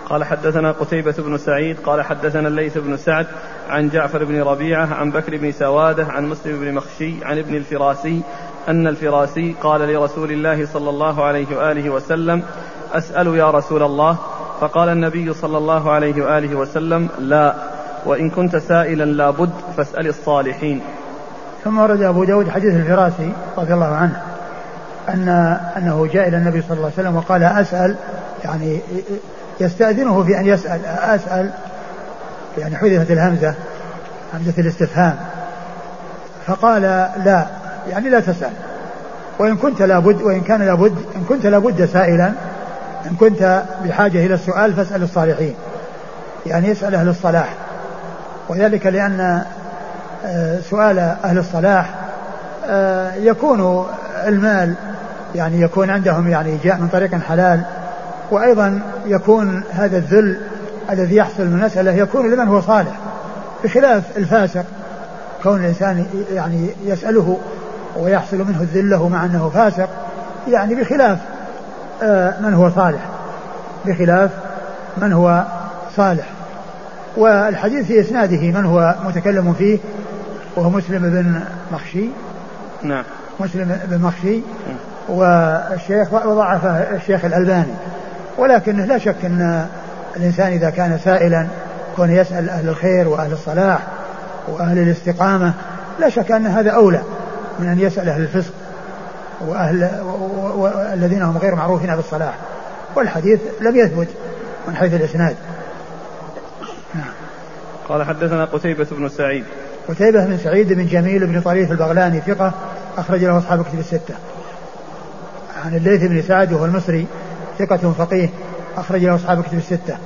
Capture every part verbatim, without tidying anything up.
قال حدثنا قتيبة بن سعيد قال حدثنا الليث بن سعد عن جعفر بن ربيعة عن بكر بن سوادة عن مسلم بن مخشي عن ابن الفراسي أن الفراسي قال لرسول الله صلى الله عليه وآله وسلم أسأل يا رسول الله؟ فقال النبي صلى الله عليه وآله وسلم لا، وإن كنت سائلا لا بد فاسأل الصالحين. ثم ورد أبو داود حديث الفراسي رضي الله عنه أن أنه جاء إلى النبي صلى الله عليه وسلم وقال أسأل، يعني يستأذنه في أن يسأل أسأل، يعني حذفت الهمزة همزة الاستفهام، فقال لا، يعني لا تسأل، وإن كنت لابد، وإن كان لابد، إن كنت لابد سائلا، إن كنت بحاجة إلى السؤال فاسأل الصالحين، يعني يسأل أهل الصلاح. وذلك لأن سؤال أهل الصلاح يكون المال يعني يكون عندهم يعني جاء من طريق حلال، وأيضا يكون هذا الذل الذي يحصل من المسألة يكون لمن هو صالح، بخلاف الفاسق كون الإنسان يعني يسأله ويحصل منه الذله مع أنه فاسق، يعني بخلاف من هو صالح، بخلاف من هو صالح. والحديث في إسناده من هو متكلم فيه وهو مسلم بن مخشي. نعم. مسلم بن مخشي، والشيخ وضعفه الشيخ الألباني، ولكن لا شك أن الإنسان إذا كان سائلا كون يسأل أهل الخير وأهل الصلاح وأهل الاستقامة، لا شك أن هذا أولى من أن يسأل أهل الفسق وأهل والذين هم غير معروفين بالصلاح. والحديث لم يثبت من حيث الإسناد. نعم. قال حدثنا قتيبة بن سعيد. قتيبة بن سعيد بن جميل بن طريف البغلاني ثقة أخرج له أصحاب كتب الستة. عن الليث بن سعد وهو المصري ثقة فقيه أخرج له أصحاب كتب الستة.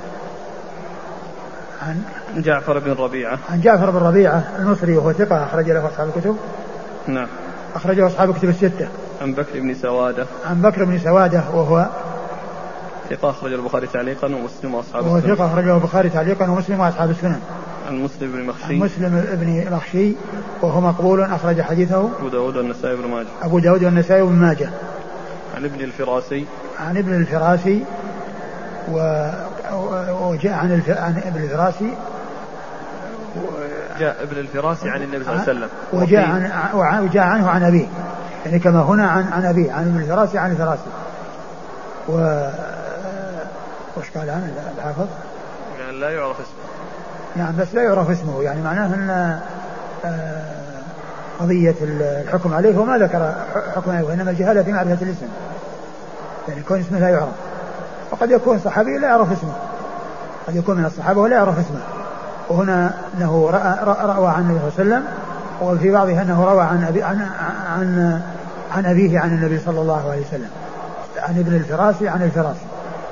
عن جعفر بن ربيعة. عن جعفر بن ربيعة المصري وهو ثقة أخرج له أصحاب الكتب. نعم. أخرج له أصحاب كتب الستة. عن بكر بن سوادة. عن بكر بن سوادة وهو ثقة أخرج البخاري تعليقا ومسلم وأصحاب السنن. وهو ثقة أخرج البخاري تعليقا ومسلم وأصحاب السنن. عن مسلم بن مخشي. عن مسلم بن مخشي وهو مقبول أخرج حديثه أبو داود والنسائي بن ماجه. أبو داود والنسائي بن ماجه. عن ابن الفراسي. عن ابن الفراسي و... وجاء عن, الف... عن ابن الفراسي جاء ابن الفراسي عن النبي صلى الله عليه وسلم وجاء, عن... وجاء عنه عن أبيه، يعني كما هنا عن, عن أبيه عن ابن الفراسي عن الفراسي. و وش قال عنه الحافظ؟ يعني لا يعرف اسمه. نعم بس لا يعرف اسمه، يعني معناه أن قضية الحكم عليه وما ذكر حكم عليه، وإنما الجهالة في معرفة الاسم، يعني يكون اسمه لا يعرف. وقد يكون صحابي لا يعرف اسمه، قد يكون من الصحابة ولا يعرف اسمه. وهنا أنه روى عن النبي صلى الله عليه وسلم، وفي بعضها أنه روى عن أبي عن عن عن أبيه عن النبي صلى الله عليه وسلم، عن ابن الفراسي عن الفراسي.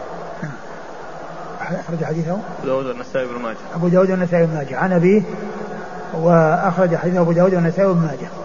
أخرج حديثه أبو داود والنسائي بن ماجه. أبو داود والنسائي بن ماجه عن أبيه، وأخرج حديثه أبو داود والنسائي بن ماجه.